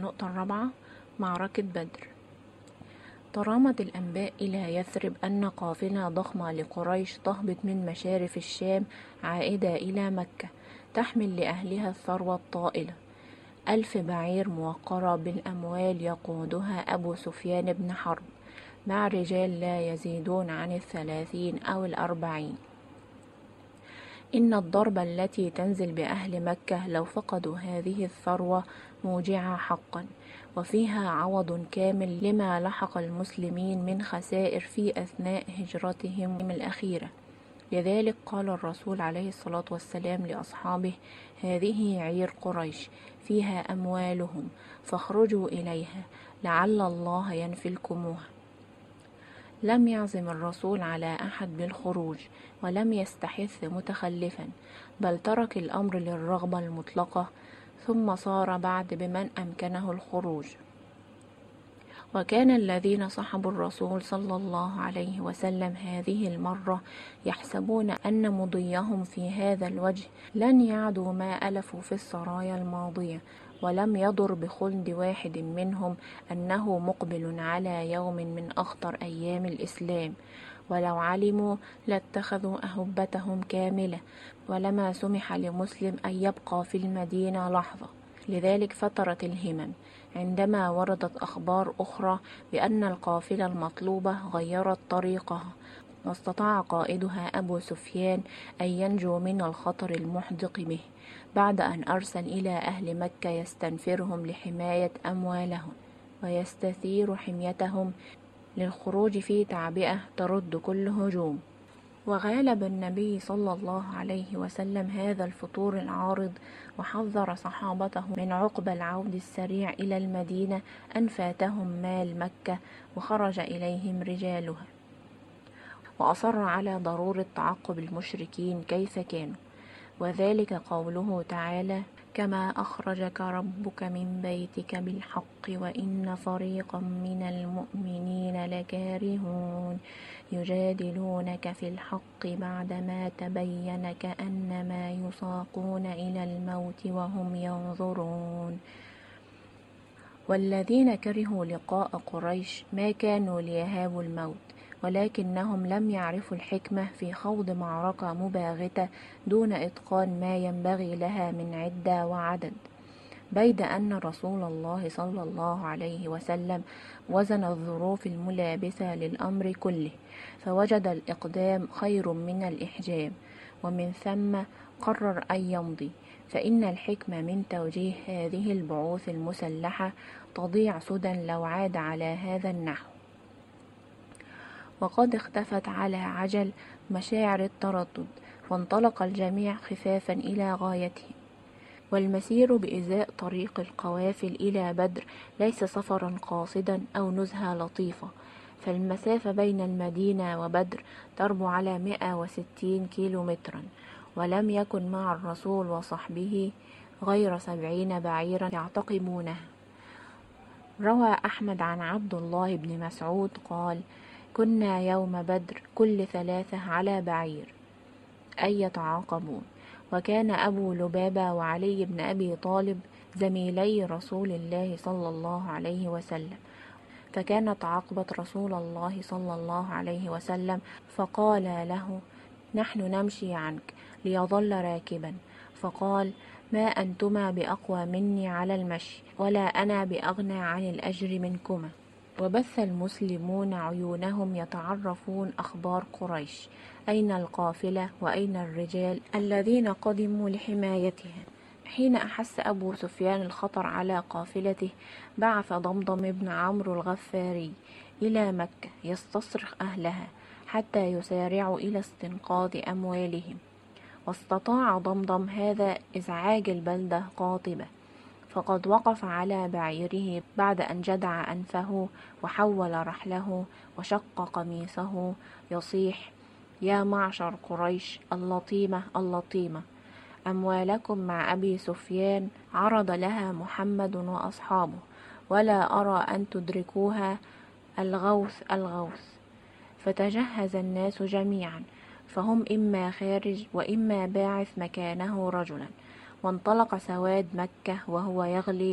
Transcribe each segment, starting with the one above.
النقطة الرابعة: معركة بدر. ترامت الأنباء إلى يثرب أن قافلة ضخمة لقريش تهبط من مشارف الشام عائدة إلى مكة، تحمل لأهلها الثروة الطائلة، 1000 بعير موقرة بالأموال يقودها أبو سفيان بن حرب مع رجال لا يزيدون عن 30 أو 40. إن الضربة التي تنزل بأهل مكة لو فقدوا هذه الثروة موجعة حقا، وفيها عوض كامل لما لحق المسلمين من خسائر في أثناء هجرتهم الأخيرة. لذلك قال الرسول عليه الصلاة والسلام لأصحابه: هذه عير قريش فيها أموالهم فاخرجوا إليها لعل الله ينفلكموها. لم يعزم الرسول على أحد بالخروج، ولم يستحث متخلفا، بل ترك الأمر للرغبة المطلقة، ثم صار بعد بمن أمكنه الخروج. وكان الذين صحبوا الرسول صلى الله عليه وسلم هذه المرة يحسبون أن مضيهم في هذا الوجه لن يعدوا ما ألفوا في السرايا الماضية، ولم يضر بخلد واحد منهم أنه مقبل على يوم من أخطر أيام الإسلام، ولو علموا لاتخذوا أهبتهم كاملة، ولما سمح لمسلم أن يبقى في المدينة لحظة. لذلك فترت الهمم عندما وردت أخبار أخرى بأن القافلة المطلوبة غيرت طريقها، واستطاع قائدها أبو سفيان أن ينجو من الخطر المحدق به، بعد أن أرسل إلى أهل مكة يستنفرهم لحماية أموالهم ويستثير حميتهم للخروج في تعبئة ترد كل هجوم. وغالب النبي صلى الله عليه وسلم هذا الفتور العارض، وحذر صحابته من عقب العود السريع إلى المدينة أن فاتهم مال مكة وخرج إليهم رجالها، وأصر على ضرورة تعقب المشركين كيف كانوا، وذلك قوله تعالى: كما أخرجك ربك من بيتك بالحق وإن فريقا من المؤمنين لكارهون يجادلونك في الحق بعدما تبين كأنما يساقون إلى الموت وهم ينظرون. والذين كرهوا لقاء قريش ما كانوا ليهابوا الموت، ولكنهم لم يعرفوا الحكمة في خوض معركة مباغتة دون إتقان ما ينبغي لها من عدة وعدد، بيد أن رسول الله صلى الله عليه وسلم وزن الظروف الملابسة للأمر كله، فوجد الإقدام خير من الإحجام، ومن ثم قرر أن يمضي، فإن الحكمة من توجيه هذه البعوث المسلحة تضيع سدى لو عاد على هذا النحو. وقد اختفت على عجل مشاعر التردد، فانطلق الجميع خفافا إلى غايتهم. والمسير بإزاء طريق القوافل إلى بدر ليس سفرا قاصدا أو نزهة لطيفة، فالمسافة بين المدينة وبدر تربو على 160 كيلومترا، ولم يكن مع الرسول وصحبه غير 70 بعيرا يعتقبونها. روى أحمد عن عبد الله بن مسعود قال: كنا يوم بدر كل 3 على بعير، أي يتعاقبون. وكان أبو لبابة وعلي بن أبي طالب زميلي رسول الله صلى الله عليه وسلم، فكانت عقبة رسول الله صلى الله عليه وسلم فقال له: نحن نمشي عنك، ليظل راكبا، فقال: ما أنتما بأقوى مني على المشي، ولا أنا بأغنى عن الأجر منكما. وبث المسلمون عيونهم يتعرفون أخبار قريش، أين القافلة وأين الرجال الذين قدموا لحمايتها. حين أحس أبو سفيان الخطر على قافلته بعث ضمضم بن عمرو الغفاري إلى مكة يستصرخ أهلها حتى يسارعوا إلى استنقاذ أموالهم، واستطاع ضمضم هذا إزعاج البلدة قاطبة، فقد وقف على بعيره بعد أن جدع أنفه وحول رحله وشق قميصه يصيح: يا معشر قريش اللطيمة اللطيمة، أموالكم مع أبي سفيان عرض لها محمد وأصحابه، ولا أرى أن تدركوها، الغوث الغوث. فتجهز الناس جميعا، فهم إما خارج وإما باعث مكانه رجلا، وانطلق سواد مكة وهو يغلي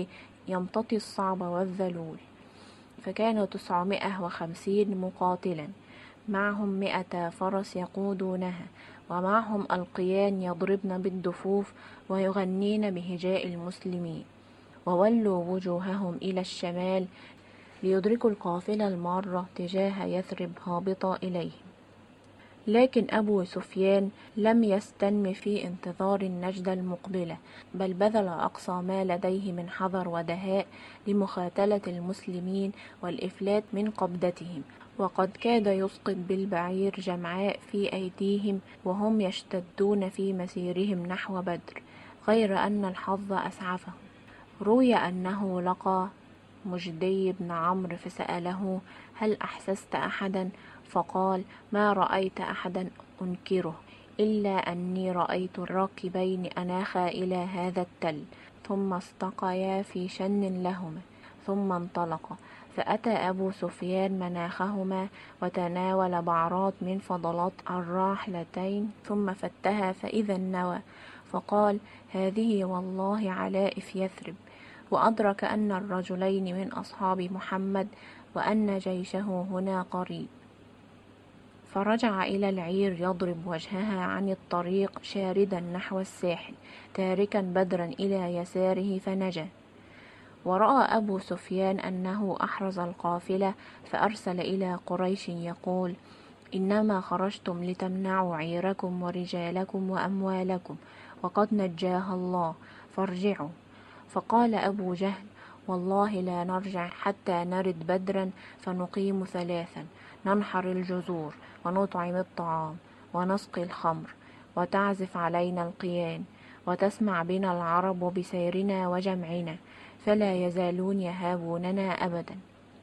يمتطي الصعب والذلول. فكانوا 950 مقاتلا، معهم 100 فرس يقودونها، ومعهم القيان يضربن بالدفوف ويغنين بهجاء المسلمين، وولوا وجوههم إلى الشمال ليدركوا القافلة المارة تجاه يثرب هابطة إليهم. لكن أبو سفيان لم يستنم في انتظار النجدة المقبلة، بل بذل أقصى ما لديه من حذر ودهاء لمخاتلة المسلمين والإفلات من قبضتهم، وقد كاد يسقط بالبعير جمعاء في أيديهم وهم يشتدون في مسيرهم نحو بدر، غير أن الحظ أسعفهم. روي أنه لقى مجدي بن عمرو فسأله: هل أحسست أحدا؟ فقال: ما رأيت أحدا أنكره، إلا أني رأيت الراكبين أناخا إلى هذا التل، ثم استقيا في شن لهما، ثم انطلقا، فأتى أبو سفيان مناخهما وتناول بعرات من فضلات الراحلتين، ثم فتها فإذا النوى، فقال: هذه والله علائف يثرب. وأدرك أن الرجلين من أصحاب محمد، وأن جيشه هنا قريب، فرجع إلى العير يضرب وجهها عن الطريق شاردا نحو الساحل، تاركا بدرا إلى يساره فنجا. ورأى أبو سفيان أنه أحرز القافلة، فأرسل إلى قريش يقول: إنما خرجتم لتمنعوا عيركم ورجالكم وأموالكم، وقد نجاها الله، فارجعوا. فقال أبو جهل: والله لا نرجع حتى نرد بدرا، فنقيم 3: ننحر الجزور، ونطعم الطعام، ونسقي الخمر، وتعزف علينا القيان، وتسمع بنا العرب بسيرنا وجمعنا، فلا يزالون يهابوننا أبدا.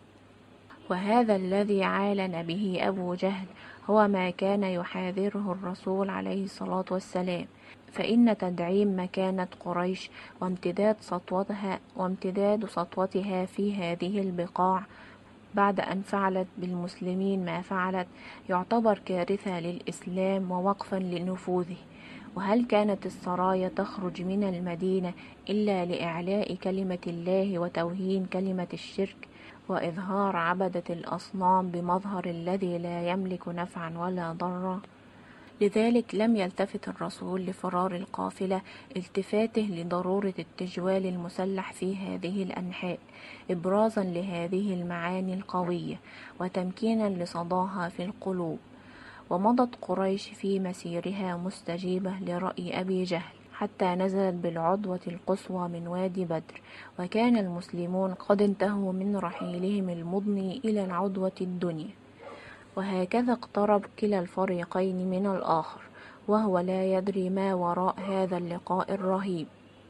وهذا الذي عالن به أبو جهل هو ما كان يحاذره الرسول عليه الصلاة والسلام، فإن تدعيم مكانة قريش وامتداد سطوتها في هذه البقاع بعد أن فعلت بالمسلمين ما فعلت يعتبر كارثة للإسلام ووقفا لنفوذه. وهل كانت السرايا تخرج من المدينة إلا لإعلاء كلمة الله وتوهين كلمة الشرك وإظهار عبدة الأصنام بمظهر الذي لا يملك نفعا ولا ضرا؟ لذلك لم يلتفت الرسول لفرار القافلة التفاته لضرورة التجوال المسلح في هذه الأنحاء، إبرازا لهذه المعاني القوية وتمكينا لصداها في القلوب. ومضت قريش في مسيرها مستجيبة لرأي أبي جهل حتى نزلت بالعدوة القصوى من وادي بدر، وكان المسلمون قد انتهوا من رحيلهم المضني إلى العدوة الدنيا. وهكذا اقترب كلا الفريقين من الآخر، وهو لا يدري ما وراء هذا اللقاء الرهيب.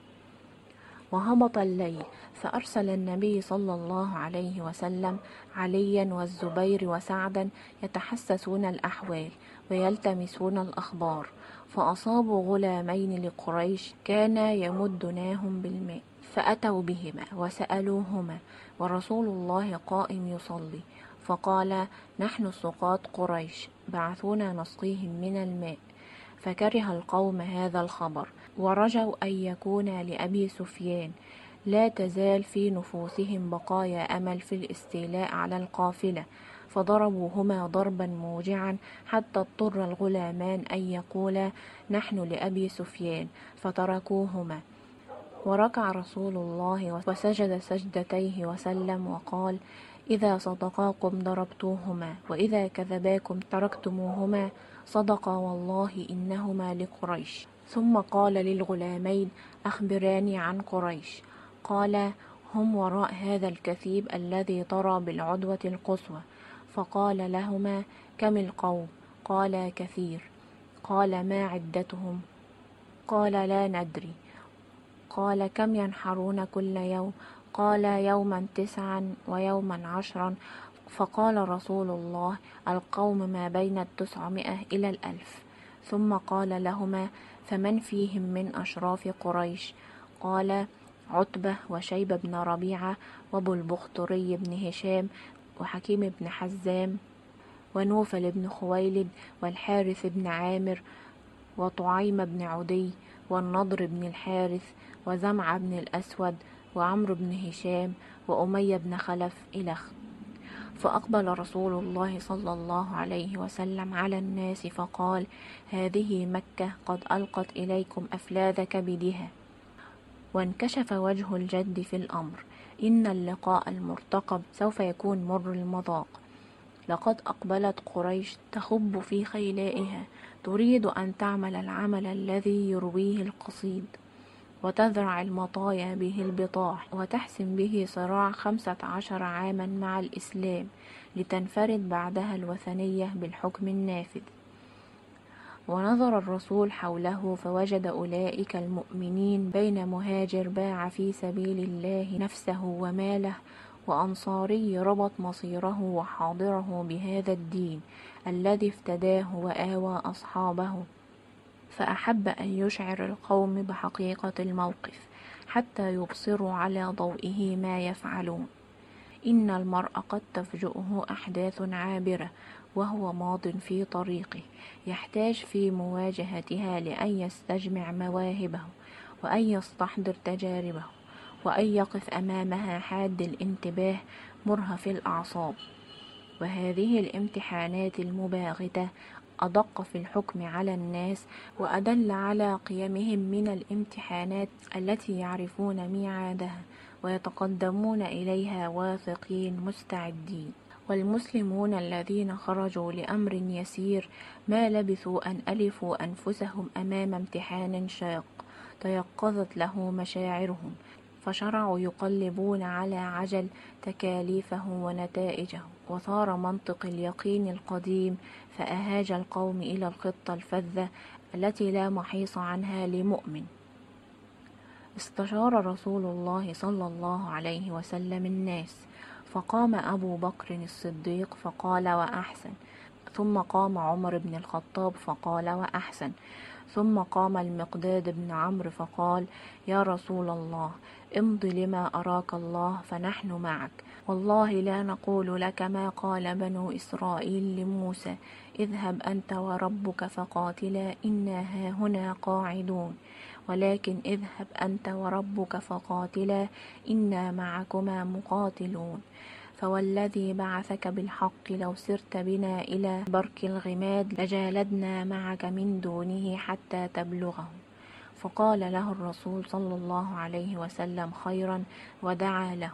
وهبط الليل، فأرسل النبي صلى الله عليه وسلم عليا والزبير وسعدا يتحسسون الأحوال ويلتمسون الأخبار، فأصابوا غلامين لقريش كانا يمدناهم بالماء، فأتوا بهما وسألوهما، ورسول الله قائم يصلي، فقال: نحن سقاة قريش، بعثونا نسقيهم من الماء. فكره القوم هذا الخبر، ورجوا أن يكون لأبي سفيان. لا تزال في نفوسهم بقايا أمل في الاستيلاء على القافلة، فضربوهما ضربا موجعا حتى اضطر الغلامان أن يقولا: نحن لأبي سفيان، فتركوهما. وركع رسول الله وسجد سجدتيه وسلم وقال: إذا صدقاكم ضربتوهما، وإذا كذباكم تركتموهما، صدقا والله إنهما لقريش. ثم قال للغلامين: أخبراني عن قريش. قال: هم وراء هذا الكثيب الذي طرى بالعدوة القصوى. فقال لهما: كم القوم؟ قال: كثير. قال: ما عدتهم؟ قال: لا ندري. قال: كم ينحرون كل يوم؟ قال: يوما 9 ويوما 10. فقال رسول الله: القوم ما بين 900 إلى 1000. ثم قال لهما: فمن فيهم من أشراف قريش؟ قال: عتبة وشيبة بن ربيعة وابو البختري بن هشام وحكيم بن حزام ونوفل بن خويلد والحارث بن عامر وطعيم بن عدي والنضر بن الحارث وزمع بن الأسود وعمرو بن هشام وأمية بن خلف إلخ. فأقبل رسول الله صلى الله عليه وسلم على الناس فقال: هذه مكة قد ألقت إليكم أفلاذ كبدها. وانكشف وجه الجد في الأمر: إن اللقاء المرتقب سوف يكون مر المذاق. لقد أقبلت قريش تخب في خيلائها، تريد أن تعمل العمل الذي يرويه القصيد، وتزرع المطايا به البطاح، وتحسم به صراع 15 عاما مع الإسلام، لتنفرد بعدها الوثنية بالحكم النافذ. ونظر الرسول حوله فوجد أولئك المؤمنين بين مهاجر باع في سبيل الله نفسه وماله، وأنصاري ربط مصيره وحاضره بهذا الدين الذي افتداه وآوى أصحابه، فأحب أن يشعر القوم بحقيقة الموقف حتى يبصروا على ضوئه ما يفعلون. إن المرء قد تفجؤه أحداث عابرة وهو ماض في طريقه، يحتاج في مواجهتها لأن يستجمع مواهبه، وأن يستحضر تجاربه، وأن يقف أمامها حاد الانتباه مرهف الأعصاب. وهذه الامتحانات المباغتة أدق في الحكم على الناس، وأدل على قيمهم من الامتحانات التي يعرفون ميعادها ويتقدمون إليها واثقين مستعدين. والمسلمون الذين خرجوا لأمر يسير ما لبثوا أن ألفوا أنفسهم أمام امتحان شاق تيقظت له مشاعرهم، فشرعوا يقلبون على عجل تكاليفه ونتائجه، وثار منطق اليقين القديم فأهاج القوم إلى الخطة الفذة التي لا محيص عنها لمؤمن. استشار رسول الله صلى الله عليه وسلم الناس، فقام أبو بكر الصديق فقال: وأحسن. ثم قام عمر بن الخطاب فقال: وأحسن. ثم قام المقداد بن عمرو فقال: يا رسول الله، امض لما أراك الله فنحن معك، والله لا نقول لك ما قال بنو إسرائيل لموسى: اذهب أنت وربك فقاتلا إنا هاهنا قاعدون، ولكن اذهب أنت وربك فقاتلا إنا معكما مقاتلون، فوالذي بعثك بالحق لو سرت بنا إلى برك الغماد لجالدنا معك من دونه حتى تبلغه. فقال له الرسول صلى الله عليه وسلم: خيرا، ودعا له.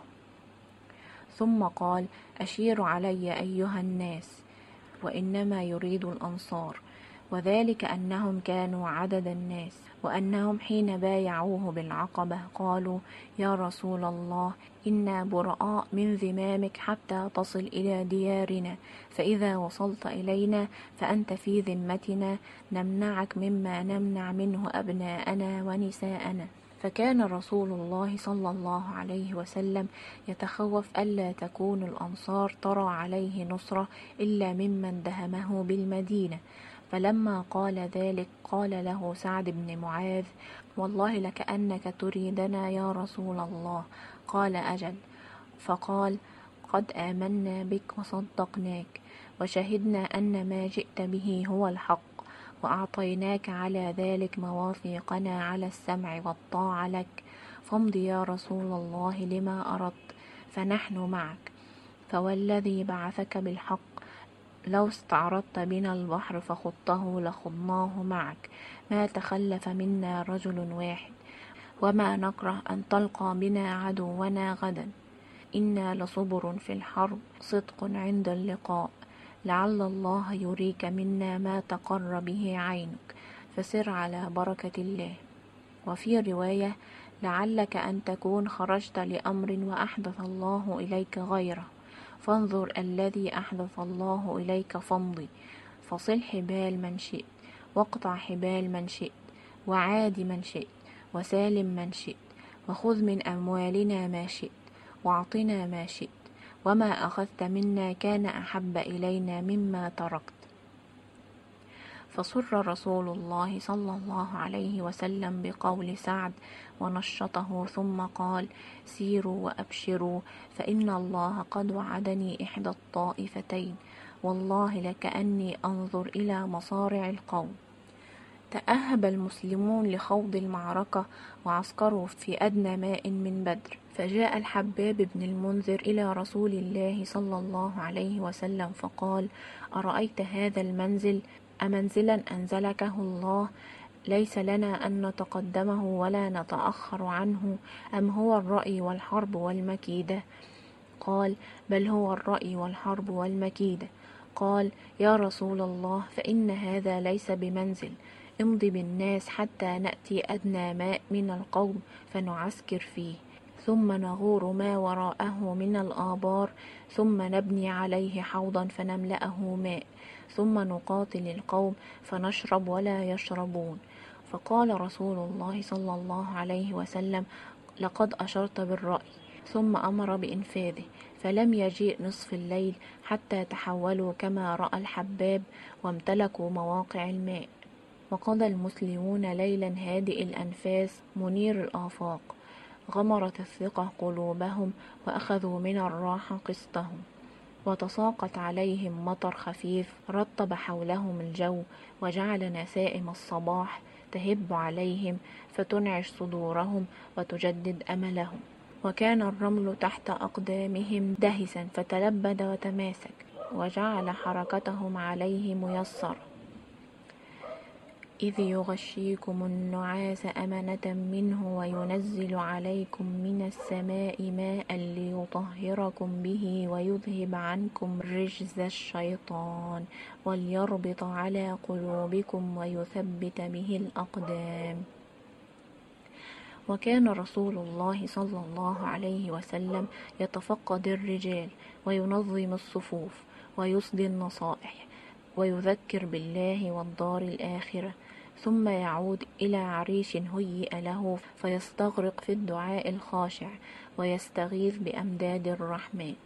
ثم قال: أشيروا علي أيها الناس. وإنما يريد الأنصار، وذلك أنهم كانوا عدد الناس، وأنهم حين بايعوه بالعقبة قالوا: يا رسول الله، إنا براء من ذمامك حتى تصل إلى ديارنا، فإذا وصلت إلينا فأنت في ذمتنا، نمنعك مما نمنع منه أبناءنا ونساءنا. فكان رسول الله صلى الله عليه وسلم يتخوف ألا تكون الأنصار ترى عليه نصرة إلا ممن دهمه بالمدينة. فلما قال ذلك قال له سعد بن معاذ: والله لكأنك تريدنا يا رسول الله. قال: أجل. فقال: قد آمنا بك وصدقناك، وشهدنا أن ما جئت به هو الحق، وأعطيناك على ذلك مواثيقنا على السمع والطاعة لك، فامض يا رسول الله لما أردت فنحن معك، فوالذي بعثك بالحق لو استعرضت بنا البحر فخضته لخضناه معك، ما تخلف منا رجل واحد، وما نكره أن تلقى بنا عدونا غدا. إنا لصبر في الحرب، صدق عند اللقاء، لعل الله يريك منا ما تقر به عينك، فسر على بركة الله. وفي رواية: لعلك أن تكون خرجت لأمر وأحدث الله إليك غيره، فانظر الذي أحدث الله إليك فامضي، فصل حبال من شئت، واقطع حبال من شئت، وعاد من شئت، وسالم من شئت، وخذ من أموالنا ما شئت، واعطنا ما شئت، وما أخذت منا كان أحب إلينا مما تركت. فسر رسول الله صلى الله عليه وسلم بقول سعد ونشطه، ثم قال: سيروا وأبشروا، فإن الله قد وعدني إحدى الطائفتين، والله لكأني أنظر إلى مصارع القوم. تأهب المسلمون لخوض المعركة، وعسكروا في أدنى ماء من بدر، فجاء الحباب بن المنذر إلى رسول الله صلى الله عليه وسلم فقال: أرأيت هذا المنزل أمنزلا أنزلكه الله ليس لنا أن نتقدمه ولا نتأخر عنه، أم هو الرأي والحرب والمكيدة؟ قال: بل هو الرأي والحرب والمكيدة. قال: يا رسول الله، فإن هذا ليس بمنزل، امض بالناس حتى نأتي أدنى ماء من القوم فنعسكر فيه، ثم نغور ما وراءه من الآبار، ثم نبني عليه حوضا فنملأه ماء، ثم نقاتل القوم فنشرب ولا يشربون. فقال رسول الله صلى الله عليه وسلم: لقد أشرت بالرأي. ثم أمر بإنفاذه، فلم يجيء نصف الليل حتى تحولوا كما رأى الحباب وامتلكوا مواقع الماء. وقضى المسلمون ليلا هادئ الأنفاس منير الآفاق، غمرت الثقة قلوبهم وأخذوا من الراحة قسطهم، وتساقط عليهم مطر خفيف رطب حولهم الجو، وجعل نسائم الصباح تهب عليهم فتنعش صدورهم وتجدد أملهم. وكان الرمل تحت أقدامهم دهسا فتلبد وتماسك، وجعل حركتهم عليه ميسرة. إذ يغشيكم النعاس أمنة منه وينزل عليكم من السماء ماء ليطهركم به ويذهب عنكم رجز الشيطان وليربط على قلوبكم ويثبت به الأقدام. وكان رسول الله صلى الله عليه وسلم يتفقد الرجال وينظم الصفوف ويصدي النصائح ويذكر بالله والدار الآخرة، ثم يعود إلى عريش هيئ له فيستغرق في الدعاء الخاشع ويستغيث بأمداد الرحمن.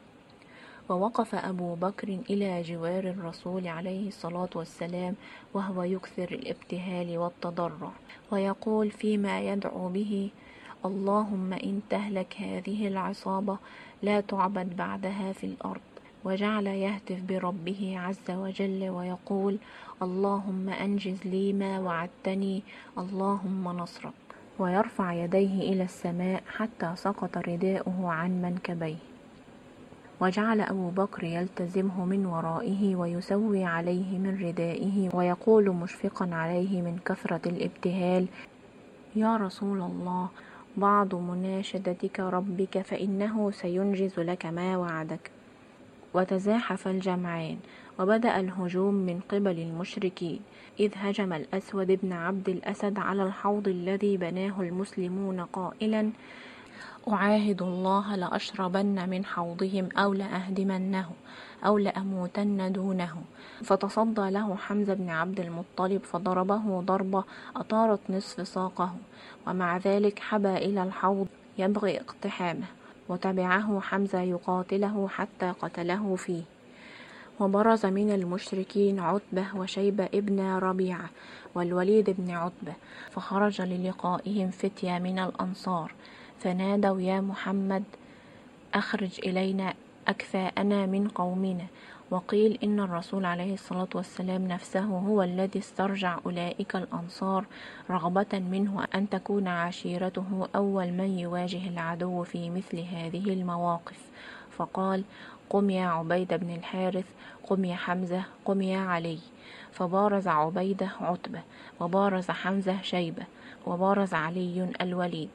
ووقف أبو بكر إلى جوار الرسول عليه الصلاة والسلام وهو يكثر الابتهال والتضرع ويقول فيما يدعو به: اللهم إن تهلك هذه العصابة لا تعبد بعدها في الأرض. وجعل يهتف بربه عز وجل ويقول: اللهم أنجز لي ما وعدتني، اللهم نصرك. ويرفع يديه إلى السماء حتى سقط رداؤه عن منكبيه. وجعل أبو بكر يلتزمه من ورائه ويسوي عليه من ردائه ويقول مشفقا عليه من كثرة الابتهال: يا رسول الله، بعض مناشدتك ربك فإنه سينجز لك ما وعدك. وتزاحف الجمعان، وبدأ الهجوم من قبل المشركين، إذ هجم الأسود بن عبد الأسد على الحوض الذي بناه المسلمون قائلا: أعاهد الله لأشربن من حوضهم أو لأهدمنه أو لأموتن دونه. فتصدى له حمزة بن عبد المطلب فضربه ضربة أطارت نصف ساقه، ومع ذلك حبى إلى الحوض يبغي اقتحامه، وتبعه حمزة يقاتله حتى قتله فيه. وبرز من المشركين عتبة وشيبة ابن ربيعة والوليد بن عتبة، فخرج للقائهم فتية من الأنصار فنادوا: يا محمد، أخرج إلينا أكفاءنا من قومنا. وقيل إن الرسول عليه الصلاة والسلام نفسه هو الذي استرجع أولئك الأنصار رغبة منه أن تكون عشيرته أول من يواجه العدو في مثل هذه المواقف، فقال: قم يا عبيدة بن الحارث، قم يا حمزة، قم يا علي. فبارز عبيدة عتبة، وبارز حمزة شيبة، وبارز علي الوليد.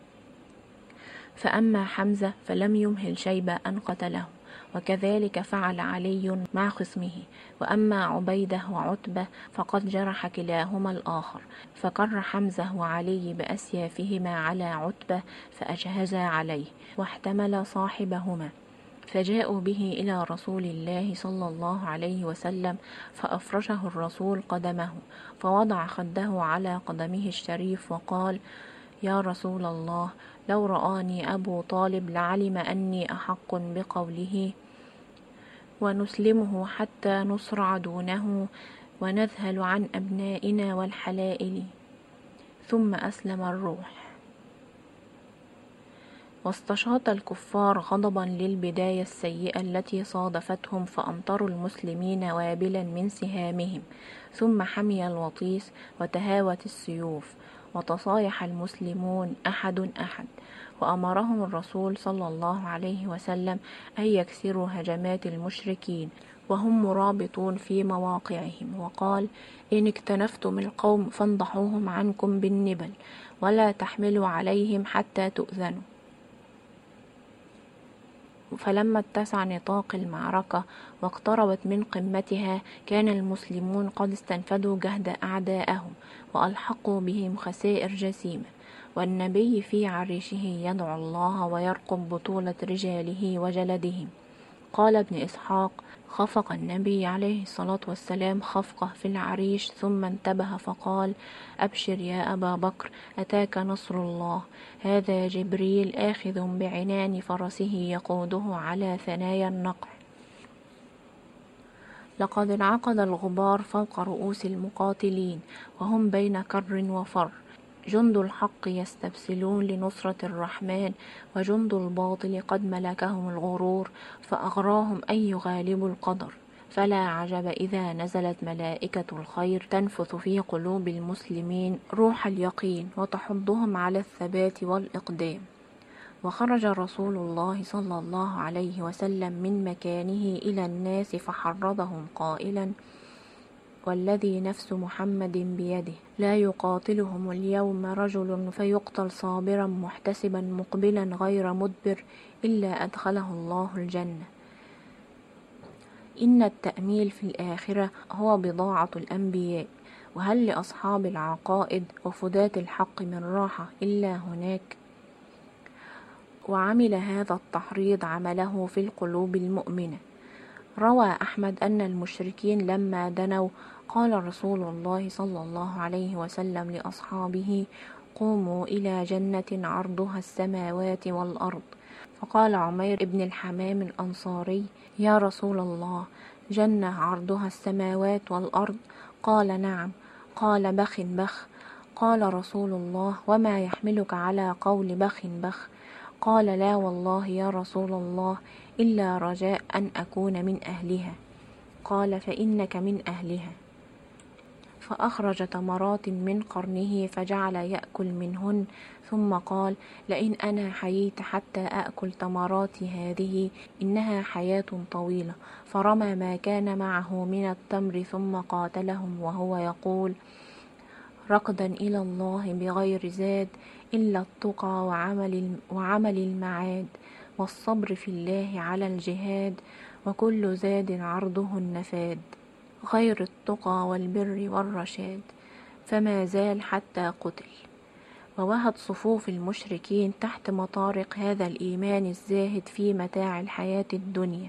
فأما حمزة فلم يمهل شيبة أن قتله، وكذلك فعل علي مع خصمه. وأما عبيدة وعتبة فقد جرح كلاهما الآخر، فكر حمزة وعلي بأسيافهما على عتبة فأجهزا عليه، واحتمل صاحبهما، فجاءوا به إلى رسول الله صلى الله عليه وسلم، فأفرشه الرسول قدمه، فوضع خده على قدمه الشريف وقال: يا رسول الله، لو رآني أبو طالب لعلم أني أحق بقوله، ونسلمه حتى نصرع دونه ونذهل عن أبنائنا والحلائل. ثم أسلم الروح. واستشاط الكفار غضبا للبداية السيئة التي صادفتهم، فأمطروا المسلمين وابلا من سهامهم، ثم حمي الوطيس وتهاوت السيوف، وتصايح المسلمون أحد أحد، وأمرهم الرسول صلى الله عليه وسلم أن يكسروا هجمات المشركين وهم مرابطون في مواقعهم، وقال: إن اكتنفتم القوم فانضحوهم عنكم بالنبل، ولا تحملوا عليهم حتى تؤذنوا. فلما اتسع نطاق المعركة واقتربت من قمتها، كان المسلمون قد استنفدوا جهد أعدائهم وألحقوا بهم خسائر جسيمة، والنبي في عريشه يدعو الله ويرقب بطولة رجاله وجلدهم. قال ابن إسحاق: خفق النبي عليه الصلاة والسلام خفقة في العريش، ثم انتبه فقال: أبشر يا أبا بكر، أتاك نصر الله، هذا جبريل آخذ بعنان فرسه يقوده على ثنايا النقع. لقد انعقد الغبار فوق رؤوس المقاتلين، وهم بين كر وفر، جند الحق يستبسلون لنصرة الرحمن، وجند الباطل قد ملكهم الغرور فأغراهم أن يغالبوا القدر. فلا عجب إذا نزلت ملائكة الخير تنفث في قلوب المسلمين روح اليقين وتحضهم على الثبات والإقدام. وخرج رسول الله صلى الله عليه وسلم من مكانه إلى الناس فحرضهم قائلا: والذي نفس محمد بيده لا يقاتلهم اليوم رجل فيقتل صابرا محتسبا مقبلا غير مدبر إلا أدخله الله الجنة. إن التأميل في الآخرة هو بضاعة الأنبياء، وهل لأصحاب العقائد وفداة الحق من راحة إلا هناك؟ وعمل هذا التحريض عمله في القلوب المؤمنة. روى أحمد أن المشركين لما دنوا قال رسول الله صلى الله عليه وسلم لأصحابه: قوموا إلى جنة عرضها السماوات والأرض. فقال عمير بن الحمام الأنصاري: يا رسول الله، جنة عرضها السماوات والأرض؟ قال: نعم. قال: بخ بخ. قال رسول الله: وما يحملك على قول بخ بخ؟ قال: لا والله يا رسول الله، إلا رجاء أن أكون من أهلها. قال: فإنك من أهلها. فأخرج تمرات من قرنه فجعل يأكل منهن، ثم قال: لئن أنا حييت حتى أكل تمرات هذه إنها حياة طويلة. فرمى ما كان معه من التمر ثم قاتلهم وهو يقول: ركضا إلى الله بغير زاد إلا التقى وعمل المعاد، والصبر في الله على الجهاد، وكل زاد عرضه النفاد، غير التقى والبر والرشاد. فما زال حتى قتل. ووهت صفوف المشركين تحت مطارق هذا الإيمان الزاهد في متاع الحياة الدنيا.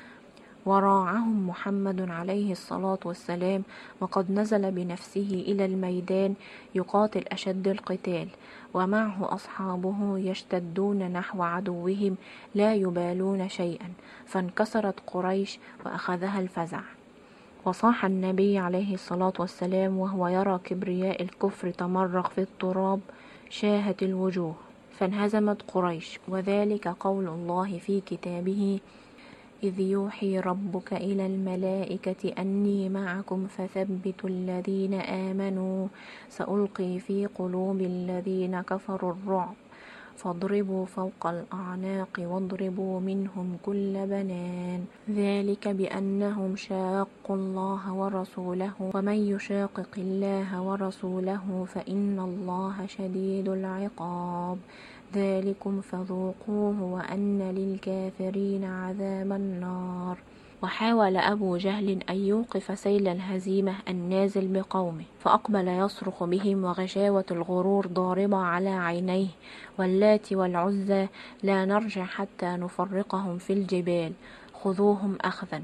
وراعهم محمد عليه الصلاة والسلام، وقد نزل بنفسه إلى الميدان يقاتل أشد القتال، ومعه أصحابه يشتدون نحو عدوهم لا يبالون شيئا. فانكسرت قريش وأخذها الفزع. وصاح النبي عليه الصلاة والسلام وهو يرى كبرياء الكفر تمرق في التراب: شاهت الوجوه. فانهزمت قريش. وذلك قول الله في كتابه: إذ يوحي ربك إلى الملائكة أني معكم فثبتوا الذين آمنوا سألقي في قلوب الذين كفروا الرعب فاضربوا فوق الأعناق واضربوا منهم كل بنان، ذلك بأنهم شاقوا الله ورسوله ومن يشاقق الله ورسوله فإن الله شديد العقاب، ذلكم فذوقوه وأن للكافرين عذاب النار. وحاول أبو جهل أن يوقف سيل الهزيمة النازل بقومه، فأقبل يصرخ بهم وغشاوة الغرور ضاربة على عينيه: واللات والعزى لا نرجع حتى نفرقهم في الجبال، خذوهم أخذا.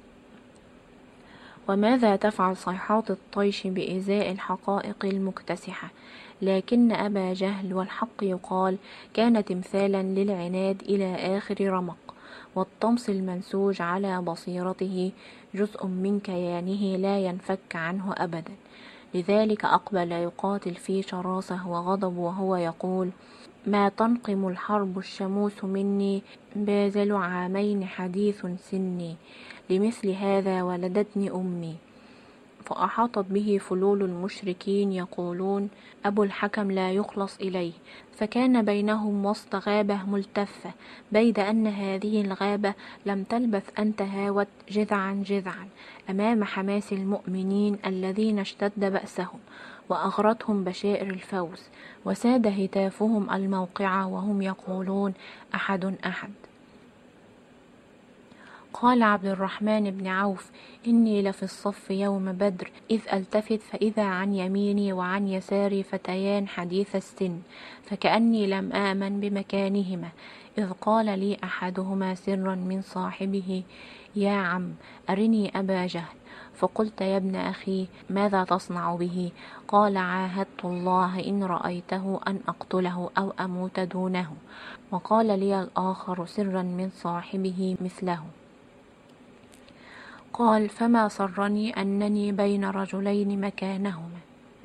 وماذا تفعل صيحات الطيش بإزاء الحقائق المكتسحة؟ لكن أبا جهل، والحق يقال، كان تمثالا للعناد إلى آخر رمق، والطمس المنسوج على بصيرته جزء من كيانه لا ينفك عنه أبدا. لذلك أقبل يقاتل في شراسة وغضب وهو يقول: ما تنقم الحرب الشموس مني، باذل عامين حديث سني، لمثل هذا ولدتني أمي. فأحاطت به فلول المشركين يقولون: أبو الحكم لا يخلص إليه. فكان بينهم وسط غابة ملتفة، بيد أن هذه الغابة لم تلبث أن تهاوت جذعا جذعا أمام حماس المؤمنين الذين اشتد بأسهم وأغرتهم بشائر الفوز، وساد هتافهم الموقعة وهم يقولون: أحد أحد. قال عبد الرحمن بن عوف: إني لفي الصف يوم بدر، إذ ألتفت فإذا عن يميني وعن يساري فتيان حديث السن، فكأني لم آمن بمكانهما، إذ قال لي أحدهما سرا من صاحبه: يا عم، أرني أبا جهل. فقلت: يا ابن أخي، ماذا تصنع به؟ قال: عاهدت الله إن رأيته أن أقتله أو أموت دونه. وقال لي الآخر سرا من صاحبه مثله. قال: فما سرني أنني بين رجلين مكانهما،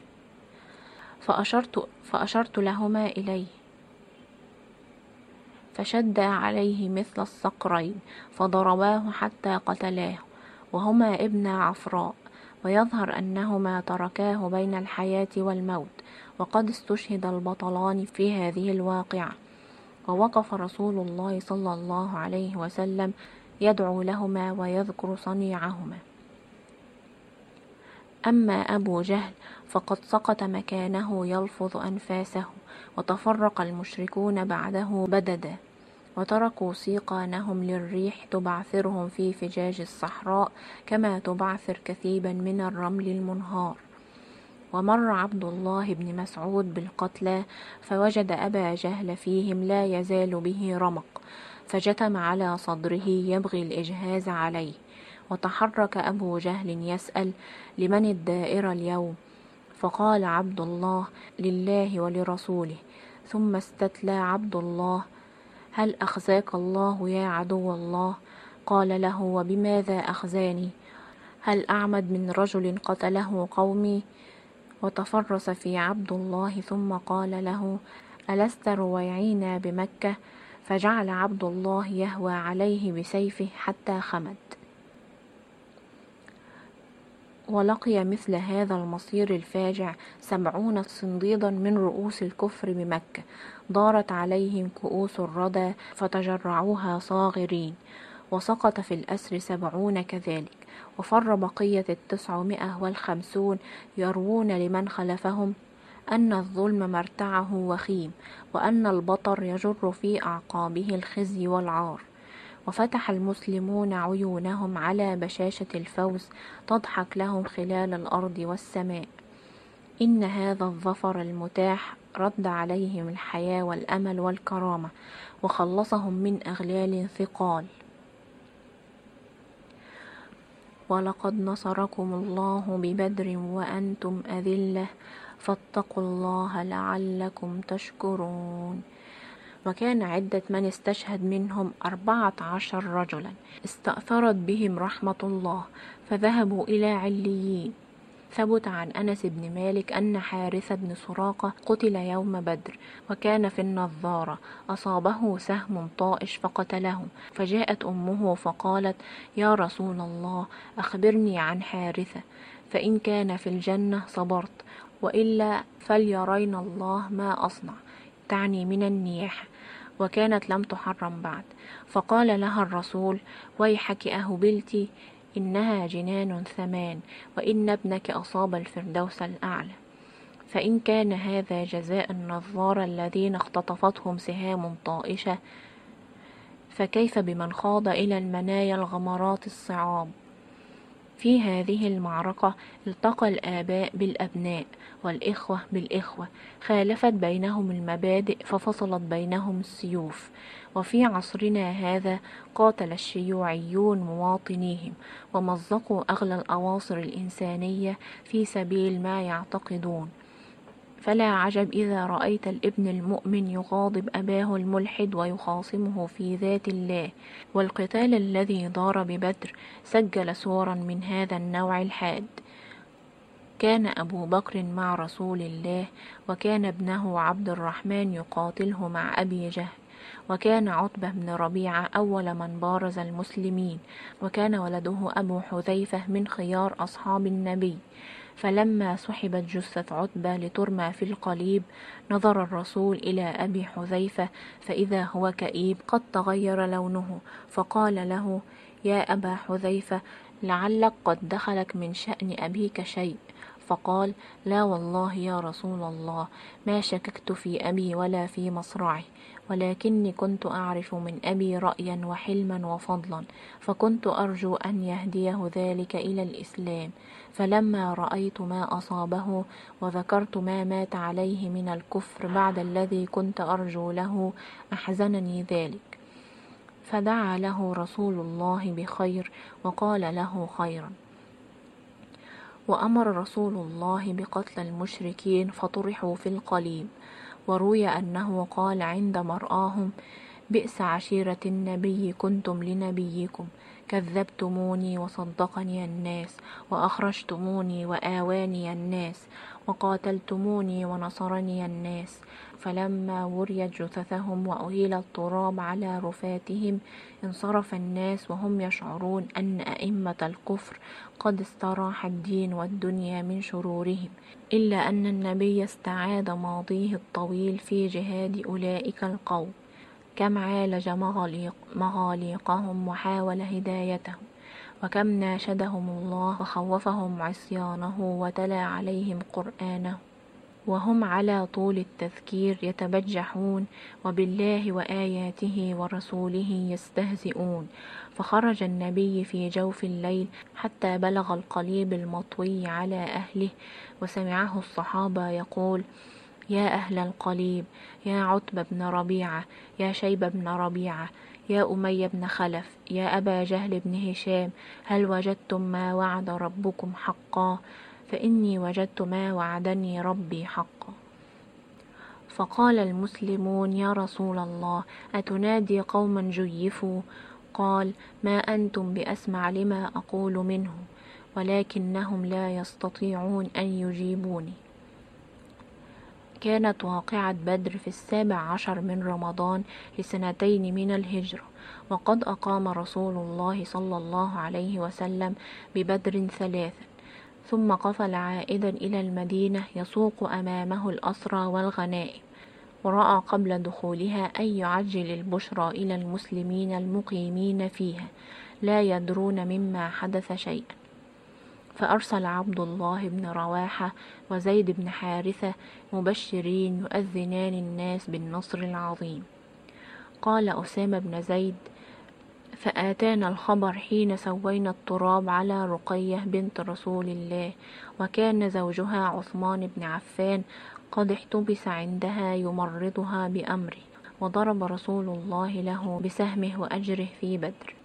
فأشرت لهما إليه، فشد عليه مثل الصقرين، فضرباه حتى قتلاه، وهما ابنا عفراء، ويظهر أنهما تركاه بين الحياة والموت، وقد استشهد البطلان في هذه الواقعة. ووقف رسول الله صلى الله عليه وسلم يدعو لهما ويذكر صنيعهما. أما أبو جهل فقد سقط مكانه يلفظ أنفاسه، وتفرق المشركون بعده بددا، وتركوا سيقانهم للريح تبعثرهم في فجاج الصحراء كما تبعثر كثيبا من الرمل المنهار. ومر عبد الله بن مسعود بالقتلى، فوجد أبا جهل فيهم لا يزال به رمق، فجتم على صدره يبغي الإجهاز عليه. وتحرك أبو جهل يسأل: لمن الدائرة اليوم؟ فقال عبد الله: لله ولرسوله. ثم استتلى عبد الله: هل أخزاك الله يا عدو الله؟ قال له: وبماذا أخزاني؟ هل أعمد من رجل قتله قومي؟ وتفرس في عبد الله، ثم قال له: ألست رويعينا بمكة؟ فجعل عبد الله يهوى عليه بسيفه حتى خمد. ولقي مثل هذا المصير الفاجع 70 صنديدا من رؤوس الكفر بمكة، دارت عليهم كؤوس الردى فتجرعوها صاغرين، وسقط في الأسر 70 كذلك، وفر بقية 950 يروون لمن خلفهم أن الظلم مرتعه وخيم، وأن البطر يجر في أعقابه الخزي والعار. وفتح المسلمون عيونهم على بشاشة الفوز تضحك لهم خلال الأرض والسماء. إن هذا الظفر المتاح رد عليهم الحياة والأمل والكرامة، وخلصهم من أغلال ثقال. ولقد نصركم الله ببدر وأنتم أذلة، فاتقوا الله لعلكم تشكرون. وكان عدة من استشهد منهم 14 رجلا، استأثرت بهم رحمة الله فذهبوا إلى عليين. ثبت عن أنس بن مالك أن حارثة بن سراقة قتل يوم بدر، وكان في النظارة، أصابه سهم طائش فقتله، فجاءت أمه فقالت: يا رسول الله، أخبرني عن حارثة، فإن كان في الجنة صبرت، وإلا فليرين الله ما أصنع، تعني من النياح، وكانت لم تحرم بعد. فقال لها الرسول: ويحك أهبلت، إنها جنان ثمان، وإن ابنك أصاب الفردوس الأعلى. فإن كان هذا جزاء النظار الذين اختطفتهم سهام طائشة، فكيف بمن خاض إلى المنايا الغمرات الصعاب؟ في هذه المعركة التقى الآباء بالأبناء والإخوة بالإخوة، خالفت بينهم المبادئ ففصلت بينهم السيوف. وفي عصرنا هذا قاتل الشيوعيون مواطنيهم، ومزقوا أغلى الأواصر الإنسانية في سبيل ما يعتقدون. فلا عجب إذا رأيت الابن المؤمن يغاضب أباه الملحد ويخاصمه في ذات الله. والقتال الذي دار ببدر سجل صورا من هذا النوع الحاد. كان أبو بكر مع رسول الله، وكان ابنه عبد الرحمن يقاتله مع أبي جهل، وكان عتبة بن ربيعة أول من بارز المسلمين، وكان ولده أبو حذيفة من خيار أصحاب النبي. فلما سحبت جثة عتبة لترمى في القليب، نظر الرسول إلى أبي حذيفة فإذا هو كئيب قد تغير لونه، فقال له: يا أبا حذيفة، لعلك قد دخلك من شأن أبيك شيء. فقال: لا والله يا رسول الله، ما شككت في أبي ولا في مصرعه، ولكني كنت أعرف من أبي رأيا وحلما وفضلا، فكنت أرجو أن يهديه ذلك إلى الإسلام. فلما رأيت ما أصابه وذكرت ما مات عليه من الكفر بعد الذي كنت أرجو له، أحزنني ذلك. فدعا له رسول الله بخير وقال له خيرا. وأمر رسول الله بقتل المشركين فطرحوا في القليب. وروي أنه قال عند مرآهم: بئس عشيرة النبي كنتم لنبيكم، كذبتموني وصدقني الناس، وأخرجتموني وآواني الناس، وقاتلتموني ونصرني الناس. فلما وريت جثثهم وأهيل التراب على رفاتهم، انصرف الناس وهم يشعرون أن أئمة الكفر قد استراح الدين والدنيا من شرورهم، إلا أن النبي استعاد ماضيه الطويل في جهاد أولئك القوم، كم عالج مغاليقهم وحاول هدايتهم، وكم ناشدهم الله وخوفهم عصيانه وتلا عليهم قرآنه، وهم على طول التذكير يتبجحون، وبالله وآياته ورسوله يستهزئون. فخرج النبي في جوف الليل حتى بلغ القليب المطوي على أهله، وسمعه الصحابة يقول: يا أهل القليب، يا عتبة بن ربيعة، يا شيبة بن ربيعة، يا أمية بن خلف، يا أبا جهل بن هشام، هل وجدتم ما وعد ربكم حقا؟ فإني وجدت ما وعدني ربي حقا. فقال المسلمون: يا رسول الله، أتنادي قوما جيفوا؟ قال: ما أنتم بأسمع لما أقول منهم، ولكنهم لا يستطيعون أن يجيبوني. كانت واقعة بدر في 17 من رمضان لسنتين من الهجرة، وقد أقام رسول الله صلى الله عليه وسلم ببدر 3، ثم قفل عائدا إلى المدينة يسوق أمامه الأسرى والغنائم، ورأى قبل دخولها أن يعجل البشرى إلى المسلمين المقيمين فيها لا يدرون مما حدث شيئا. فأرسل عبد الله بن رواحة وزيد بن حارثة مبشرين يؤذنان الناس بالنصر العظيم. قال أسامة بن زيد: فآتانا الخبر حين سوينا التراب على رقية بنت رسول الله، وكان زوجها عثمان بن عفان قد احتبس عندها يمرضها بأمره، وضرب رسول الله له بسهمه وأجره في بدر.